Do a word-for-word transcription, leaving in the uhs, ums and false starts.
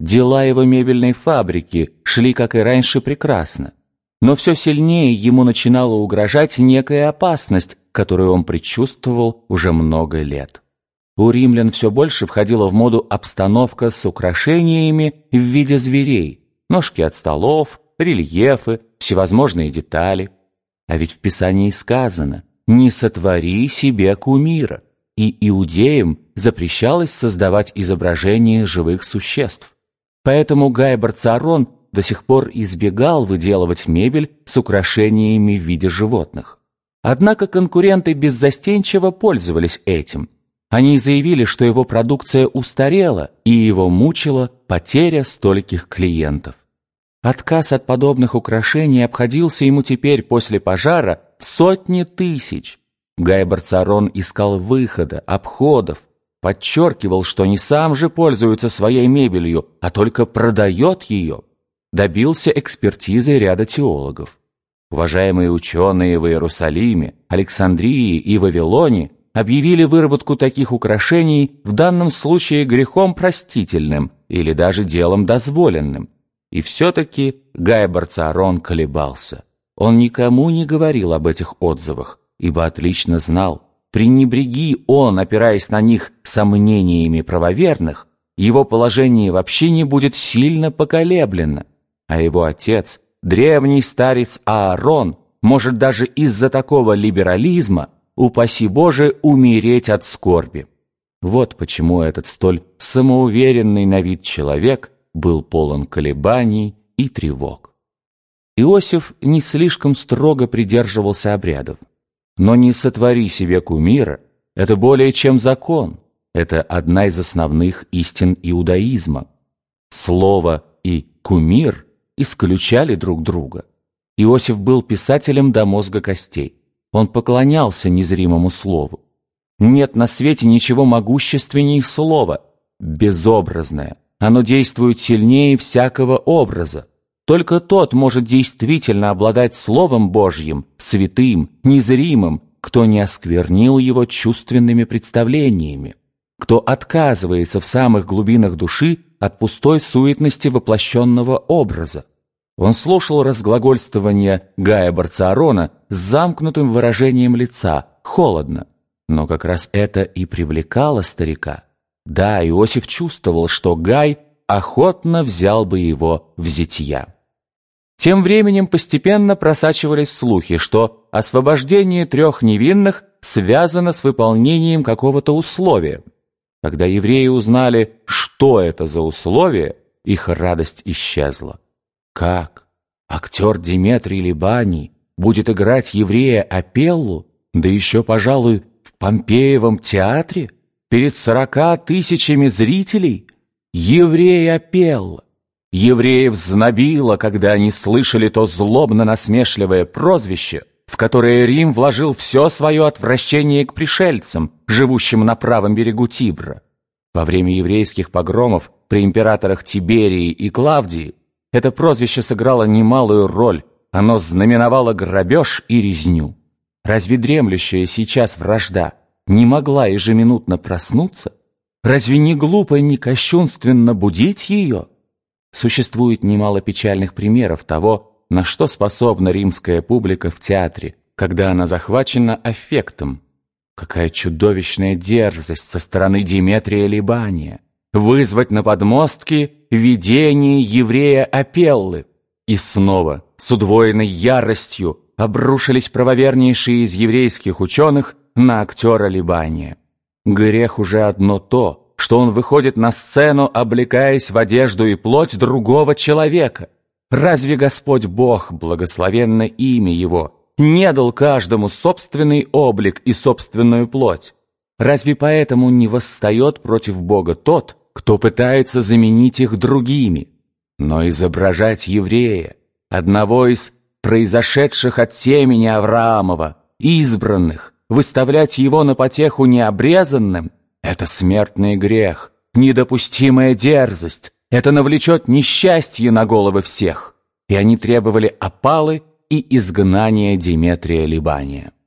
Дела его мебельной фабрики шли, как и раньше, прекрасно. Но все сильнее ему начинала угрожать некая опасность, которую он предчувствовал уже много лет. У римлян все больше входила в моду обстановка с украшениями в виде зверей, ножки от столов, рельефы, всевозможные детали. А ведь в Писании сказано «не сотвори себе кумира», и иудеям запрещалось создавать изображения живых существ. Поэтому Гай Барциарон до сих пор избегал выделывать мебель с украшениями в виде животных. Однако конкуренты беззастенчиво пользовались этим. Они заявили, что его продукция устарела, и его мучила потеря стольких клиентов. Отказ от подобных украшений обходился ему теперь после пожара в сотни тысяч. Гай Барциарон искал выхода, обходов, подчеркивал, что не сам же пользуется своей мебелью, а только продает ее. Добился экспертизы ряда теологов. Уважаемые ученые в Иерусалиме, Александрии и Вавилоне объявили выработку таких украшений в данном случае грехом простительным или даже делом дозволенным. И все-таки Гай Барциарон колебался. Он никому не говорил об этих отзывах, ибо отлично знал, пренебреги он, опираясь на них сомнениями правоверных, его положение вообще не будет сильно поколеблено, а его отец, древний старец Аарон, может даже из-за такого либерализма, упаси Боже, умереть от скорби. Вот почему этот столь самоуверенный на вид человек был полон колебаний и тревог. Иосиф не слишком строго придерживался обрядов. Но не сотвори себе кумира – это более чем закон, это одна из основных истин иудаизма. Слово и кумир исключали друг друга. Иосиф был писателем до мозга костей. Он поклонялся незримому слову. Нет на свете ничего могущественнее слова, безобразное. Оно действует сильнее всякого образа. Только тот может действительно обладать Словом Божьим, святым, незримым, кто не осквернил его чувственными представлениями, кто отказывается в самых глубинах души от пустой суетности воплощенного образа. Он слушал разглагольствование Гая Барциарона с замкнутым выражением лица, холодно, но как раз это и привлекало старика. Да, Иосиф чувствовал, что Гай охотно взял бы его в зятья. Тем временем постепенно просачивались слухи, что освобождение трех невинных связано с выполнением какого-то условия. Когда евреи узнали, что это за условие, их радость исчезла. Как? Актер Диметрий Либаний будет играть еврея Апеллу, да еще, пожалуй, в Помпеевом театре, перед сорока тысячами зрителей? Еврей Апелла! Евреев знобило, когда они слышали то злобно-насмешливое прозвище, в которое Рим вложил все свое отвращение к пришельцам, живущим на правом берегу Тибра. Во время еврейских погромов при императорах Тиберии и Клавдии это прозвище сыграло немалую роль, оно знаменовало грабеж и резню. Разве дремлющая сейчас вражда не могла ежеминутно проснуться? Разве не глупо и не кощунственно будить ее? Существует немало печальных примеров того, на что способна римская публика в театре, когда она захвачена аффектом. Какая чудовищная дерзость со стороны Диметрия Либания вызвать на подмостке видение еврея Апеллы. И снова с удвоенной яростью обрушились правовернейшие из еврейских ученых на актера Либания. Грех уже одно то, что он выходит на сцену, облекаясь в одежду и плоть другого человека. Разве Господь Бог, благословенно имя Его, не дал каждому собственный облик и собственную плоть? Разве поэтому не восстает против Бога тот, кто пытается заменить их другими? Но изображать еврея, одного из произошедших от семени Авраамова, избранных, выставлять его на потеху необрезанным – это смертный грех, недопустимая дерзость, это навлечет несчастье на головы всех. И они требовали опалы и изгнания Диметрия Либания.